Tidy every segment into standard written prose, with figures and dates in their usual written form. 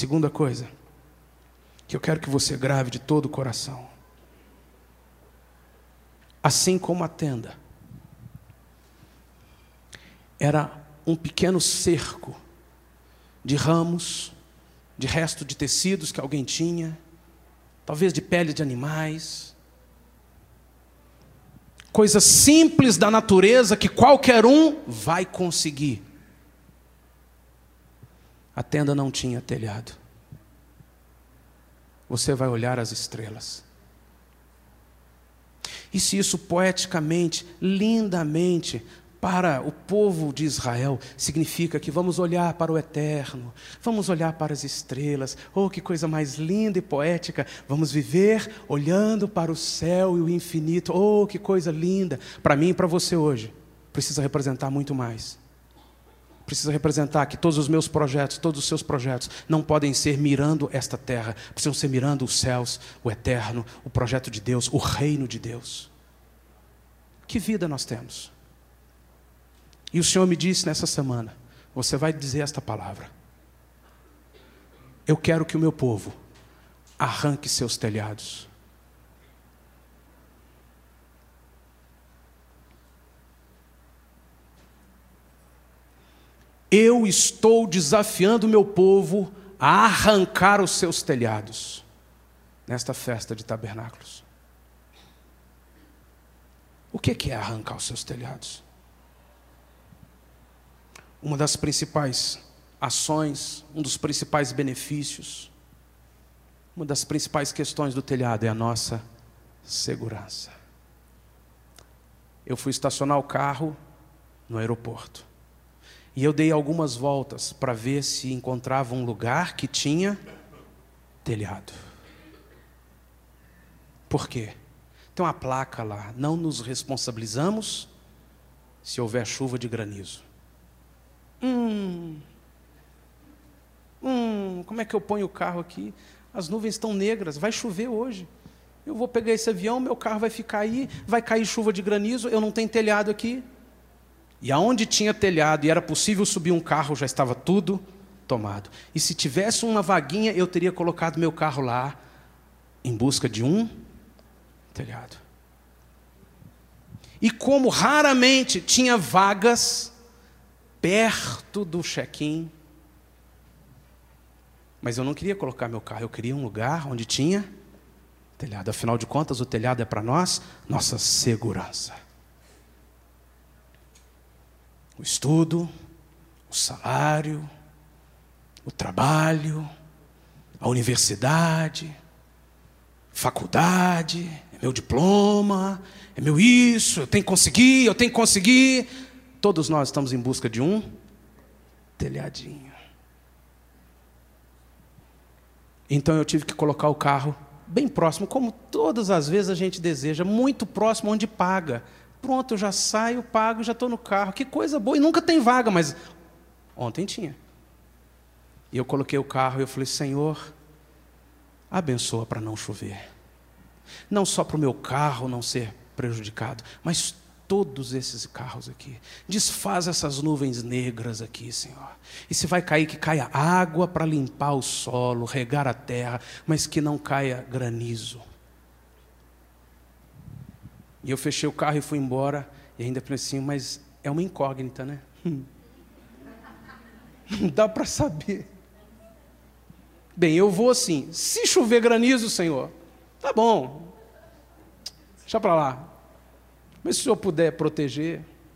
Segunda coisa que eu quero que você grave de todo o coração. Assim como a tenda era um pequeno cerco de ramos, de resto de tecidos que alguém tinha, talvez de pele de animais, coisas simples da natureza que qualquer um vai conseguir. A tenda não tinha telhado. Você vai olhar as estrelas. E se isso poeticamente, lindamente, para o povo de Israel, significa que vamos olhar para o eterno, vamos olhar para as estrelas, oh, que coisa mais linda e poética, vamos viver olhando para o céu e o infinito, oh, que coisa linda. Para mim e para você hoje, precisa representar muito mais. Precisa representar que todos os meus projetos, todos os seus projetos, não podem ser mirando esta terra, precisam ser mirando os céus, o eterno, o projeto de Deus, o reino de Deus. Que vida nós temos? E o Senhor me disse nessa semana, você vai dizer esta palavra: eu quero que o meu povo arranque seus telhados. Eu estou desafiando o meu povo a arrancar os seus telhados nesta festa de tabernáculos. O que é arrancar os seus telhados? Uma das principais ações, um dos principais benefícios, uma das principais questões do telhado é a nossa segurança. Eu fui estacionar o carro no aeroporto. E eu dei algumas voltas para ver se encontrava um lugar que tinha telhado. Por quê? Tem uma placa lá: não nos responsabilizamos se houver chuva de granizo. Como é que eu ponho o carro aqui? As nuvens estão negras, vai chover hoje. Eu vou pegar esse avião, meu carro vai ficar aí, vai cair chuva de granizo, eu não tenho telhado aqui. E aonde tinha telhado e era possível subir um carro, já estava tudo tomado. E se tivesse uma vaguinha, eu teria colocado meu carro lá, em busca de um telhado. E como raramente tinha vagas perto do check-in, mas eu não queria colocar meu carro, eu queria um lugar onde tinha telhado. Afinal de contas, o telhado é para nós, nossa segurança. O estudo, o salário, o trabalho, a universidade, faculdade, é meu diploma, é meu isso, eu tenho que conseguir. Todos nós estamos em busca de um telhadinho. Então eu tive que colocar o carro bem próximo, como todas as vezes a gente deseja, muito próximo onde paga. Pronto, eu já saio, pago, já estou no carro. Que coisa boa. E nunca tem vaga, mas ontem tinha. E eu coloquei o carro e eu falei: Senhor, abençoa para não chover. Não só para o meu carro não ser prejudicado, mas todos esses carros aqui. Desfaz essas nuvens negras aqui, Senhor. E se vai cair, que caia água para limpar o solo, regar a terra, mas que não caia granizo. E eu fechei o carro e fui embora. E ainda pensei, mas é uma incógnita, né? Não dá para saber. Bem, eu vou assim. Se chover granizo, Senhor, tá bom. Deixa para lá. Mas se o Senhor puder proteger.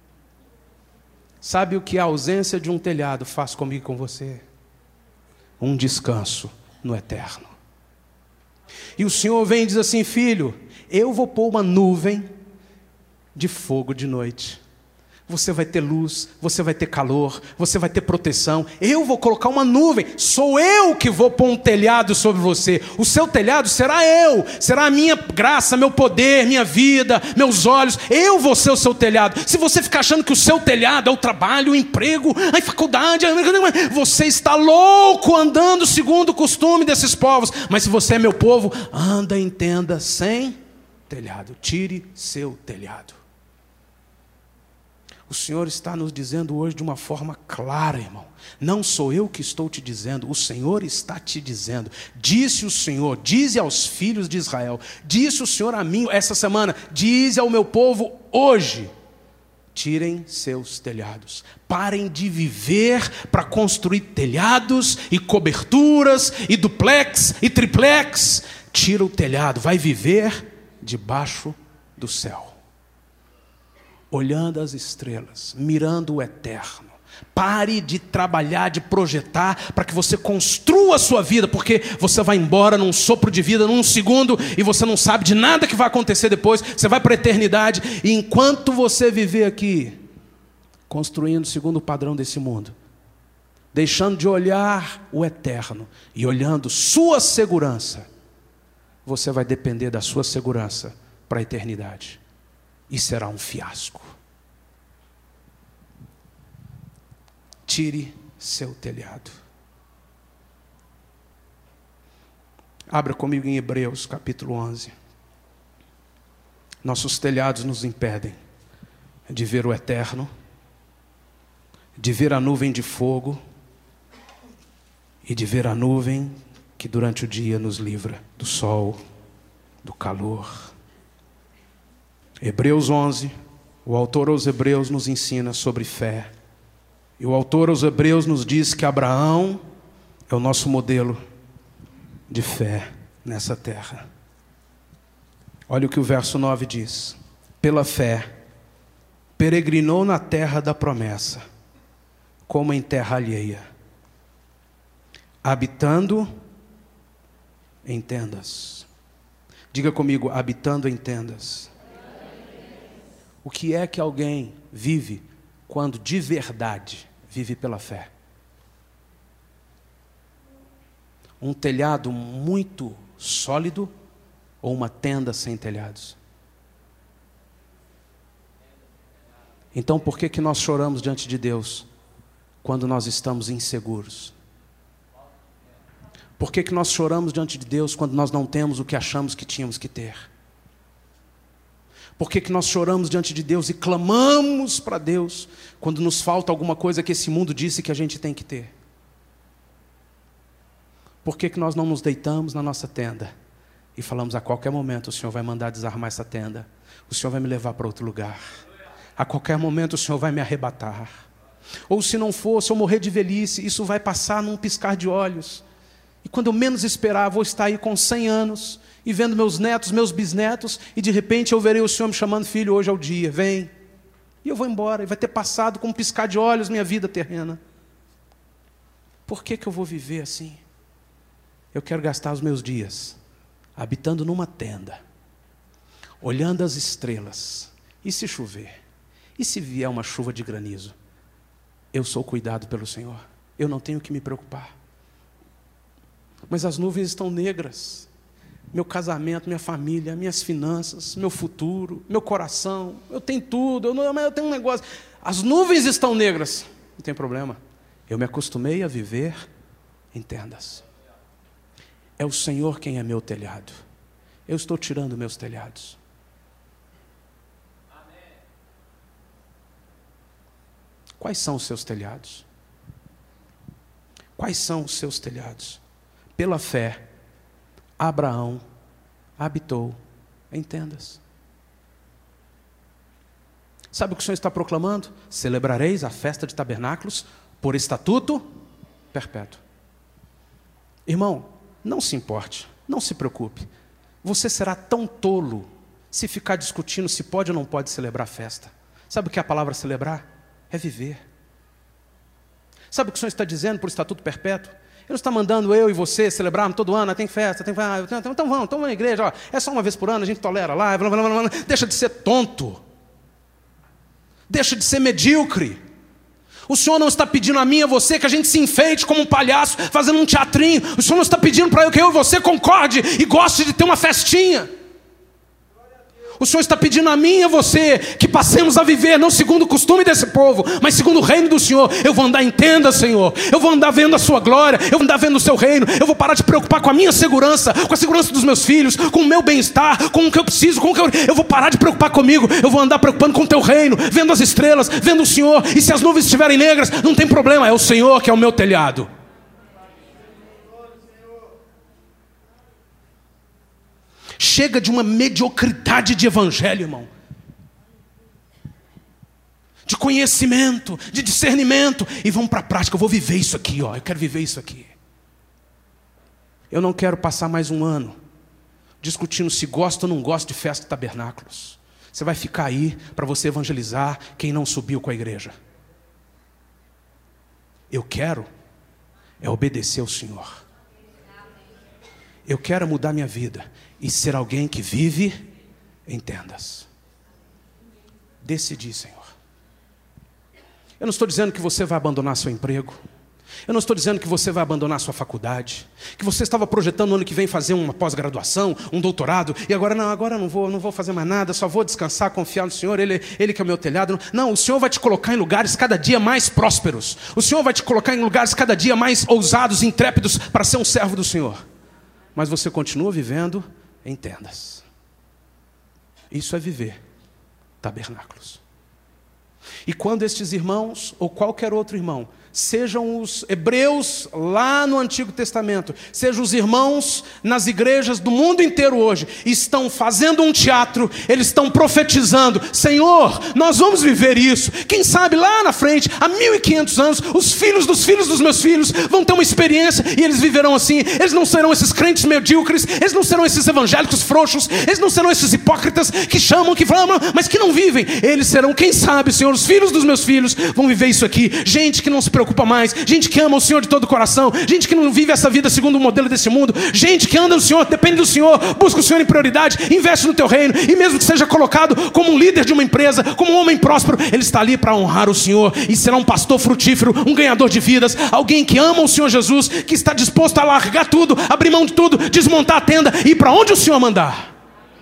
Sabe o que a ausência de um telhado faz comigo e com você? Um descanso no eterno. E o Senhor vem e diz assim: filho, eu vou pôr uma nuvem de fogo de noite. Você vai ter luz, você vai ter calor, você vai ter proteção. Eu vou colocar uma nuvem. Sou eu que vou pôr um telhado sobre você. O seu telhado será eu. Será a minha graça, meu poder, minha vida, meus olhos. Eu vou ser o seu telhado. Se você ficar achando que o seu telhado é o trabalho, o emprego, a faculdade, você está louco andando segundo o costume desses povos. Mas se você é meu povo, anda em tenda sem telhado. Tire seu telhado. O Senhor está nos dizendo hoje de uma forma clara, irmão. Não sou eu que estou te dizendo, o Senhor está te dizendo. Disse o Senhor, dize aos filhos de Israel, disse o Senhor a mim essa semana, dize ao meu povo hoje: tirem seus telhados. Parem de viver para construir telhados e coberturas e duplex e triplex. Tira o telhado, vai viver debaixo do céu, olhando as estrelas, mirando o eterno. Pare de trabalhar, de projetar, para que você construa a sua vida, porque você vai embora num sopro de vida, num segundo, e você não sabe de nada que vai acontecer depois. Você vai para a eternidade, e enquanto você viver aqui, construindo segundo o padrão desse mundo, deixando de olhar o eterno e olhando sua segurança, você vai depender da sua segurança para a eternidade, e será um fiasco. Tire seu telhado. Abra comigo em Hebreus capítulo 11. Nossos telhados nos impedem de ver o eterno, de ver a nuvem de fogo e de ver a nuvem que durante o dia nos livra do sol, do calor. Hebreus 11, o autor aos Hebreus nos ensina sobre fé. E o autor aos Hebreus nos diz que Abraão é o nosso modelo de fé nessa terra. Olha o que o verso 9 diz: pela fé, peregrinou na terra da promessa, como em terra alheia, habitando em tendas. Diga comigo, habitando em tendas. O que é que alguém vive quando de verdade vive pela fé? Um telhado muito sólido ou uma tenda sem telhados? Então por que nós choramos diante de Deus quando nós estamos inseguros? Por que nós choramos diante de Deus quando nós não temos o que achamos que tínhamos que ter? Por que nós choramos diante de Deus e clamamos para Deus quando nos falta alguma coisa que esse mundo disse que a gente tem que ter? Por que nós não nos deitamos na nossa tenda e falamos: a qualquer momento o Senhor vai mandar desarmar essa tenda, o Senhor vai me levar para outro lugar, a qualquer momento o Senhor vai me arrebatar, ou se não for, se eu morrer de velhice, isso vai passar num piscar de olhos, e quando eu menos esperar, vou estar aí com 100 anos, e vendo meus netos, meus bisnetos, e de repente eu verei o Senhor me chamando: filho, hoje é o dia, vem. E eu vou embora, e vai ter passado com um piscar de olhos minha vida terrena. Por que eu vou viver assim? Eu quero gastar os meus dias habitando numa tenda, olhando as estrelas. E se chover? E se vier uma chuva de granizo? Eu sou cuidado pelo Senhor, eu não tenho que me preocupar. Mas as nuvens estão negras. Meu casamento, minha família, minhas finanças, meu futuro, meu coração, eu tenho tudo, eu tenho um negócio. As nuvens estão negras, não tem problema. Eu me acostumei a viver em tendas. É o Senhor quem é meu telhado. Eu estou tirando meus telhados. Quais são os seus telhados? Quais são os seus telhados? Pela fé, Abraão habitou em tendas. Sabe o que o Senhor está proclamando? Celebrareis a festa de tabernáculos por estatuto perpétuo. Irmão, não se importe, não se preocupe. Você será tão tolo se ficar discutindo se pode ou não pode celebrar a festa. Sabe o que é a palavra celebrar? É viver. Sabe o que o Senhor está dizendo por estatuto perpétuo? Ele não está mandando eu e você celebrarmos todo ano, tem festa, então vamos na igreja, ó, é só uma vez por ano, a gente tolera lá, deixa de ser tonto, deixa de ser medíocre. O Senhor não está pedindo a mim e a você que a gente se enfeite como um palhaço, fazendo um teatrinho. O Senhor não está pedindo para que eu e você concorde e goste de ter uma festinha. O Senhor está pedindo a mim e a você que passemos a viver, não segundo o costume desse povo, mas segundo o reino do Senhor. Eu vou andar em tenda, Senhor. Eu vou andar vendo a sua glória. Eu vou andar vendo o seu reino. Eu vou parar de preocupar com a minha segurança, com a segurança dos meus filhos, com o meu bem-estar, com o que eu preciso, com o que eu vou parar de preocupar comigo. Eu vou andar preocupando com o teu reino, vendo as estrelas, vendo o Senhor. E se as nuvens estiverem negras, não tem problema. É o Senhor que é o meu telhado. Chega de uma mediocridade de evangelho, irmão. De conhecimento, de discernimento. E vamos para a prática. Eu vou viver isso aqui, ó. Eu quero viver isso aqui. Eu não quero passar mais um ano discutindo se gosta ou não gosta de festa de tabernáculos. Você vai ficar aí para você evangelizar quem não subiu com a igreja. Eu quero é obedecer ao Senhor. Eu quero mudar minha vida e ser alguém que vive em tendas. Decidi, Senhor. Eu não estou dizendo que você vai abandonar seu emprego. Eu não estou dizendo que você vai abandonar sua faculdade, que você estava projetando no ano que vem fazer uma pós-graduação, um doutorado, e agora não vou fazer mais nada, só vou descansar, confiar no Senhor, Ele que é o meu telhado. Não, o Senhor vai te colocar em lugares cada dia mais prósperos. O Senhor vai te colocar em lugares cada dia mais ousados, intrépidos, para ser um servo do Senhor. Mas você continua vivendo em tendas. Isso é viver tabernáculos. E quando estes irmãos, ou qualquer outro irmão, sejam os hebreus lá no Antigo Testamento, sejam os irmãos nas igrejas do mundo inteiro hoje, estão fazendo um teatro, eles estão profetizando: Senhor, nós vamos viver isso. Quem sabe lá na frente, há 1500 anos, os filhos dos meus filhos vão ter uma experiência e eles viverão assim. Eles não serão esses crentes medíocres, eles não serão esses evangélicos frouxos, eles não serão esses hipócritas que chamam, que falam, mas que não vivem. Eles serão, quem sabe, Senhor, os filhos dos meus filhos vão viver isso aqui. Gente que não se preocupa mais, gente que ama o Senhor de todo o coração, gente que não vive essa vida segundo o modelo desse mundo, gente que anda no Senhor, depende do Senhor, busca o Senhor em prioridade, investe no teu reino, e mesmo que seja colocado como um líder de uma empresa, como um homem próspero, ele está ali para honrar o Senhor, e será um pastor frutífero, um ganhador de vidas, alguém que ama o Senhor Jesus, que está disposto a largar tudo, abrir mão de tudo, desmontar a tenda e ir para onde o Senhor mandar.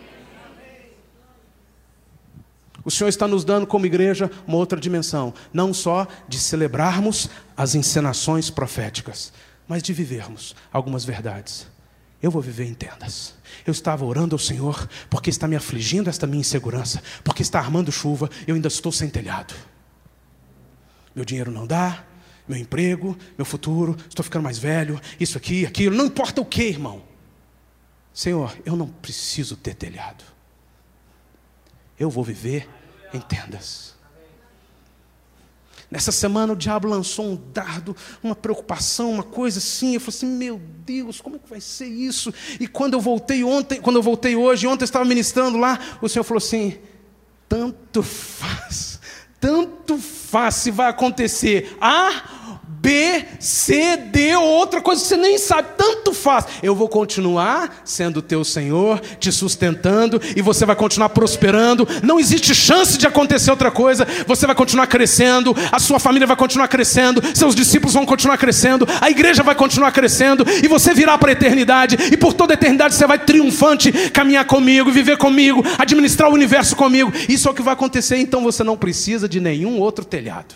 O Senhor está nos dando como igreja uma outra dimensão, não só de celebrarmos as encenações proféticas, mas de vivermos algumas verdades. Eu vou viver em tendas. Eu estava orando ao Senhor porque está me afligindo esta minha insegurança, porque está armando chuva, eu ainda estou sem telhado. Meu dinheiro não dá, meu emprego, meu futuro, estou ficando mais velho, isso aqui, aquilo, não importa o que, irmão. Senhor, eu não preciso ter telhado. Eu vou viver em tendas. Nessa semana o diabo lançou um dardo, uma preocupação, uma coisa assim. Eu falei assim: meu Deus, como é que vai ser isso? E quando eu voltei hoje, ontem eu estava ministrando lá, o Senhor falou assim: tanto faz se vai acontecer A, B, C, D ou outra coisa que você nem sabe, tanto faz. Eu vou continuar sendo o teu Senhor, te sustentando, e você vai continuar prosperando. Não existe chance de acontecer outra coisa. Você vai continuar crescendo, a sua família vai continuar crescendo, seus discípulos vão continuar crescendo, a igreja vai continuar crescendo, e você virá para a eternidade, e por toda a eternidade você vai triunfante caminhar comigo, viver comigo, administrar o universo comigo. Isso é o que vai acontecer. Então você não precisa de nenhum outro telhado.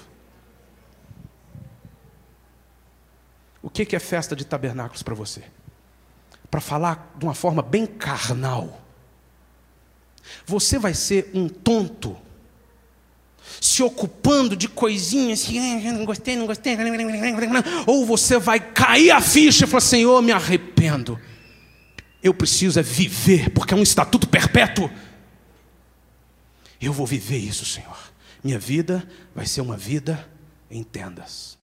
O que é festa de tabernáculos para você? Para falar de uma forma bem carnal, você vai ser um tonto, se ocupando de coisinhas, não gostei, ou você vai cair a ficha e falar: Senhor, me arrependo, eu preciso é viver, porque é um estatuto perpétuo. Eu vou viver isso, Senhor. Minha vida vai ser uma vida em tendas.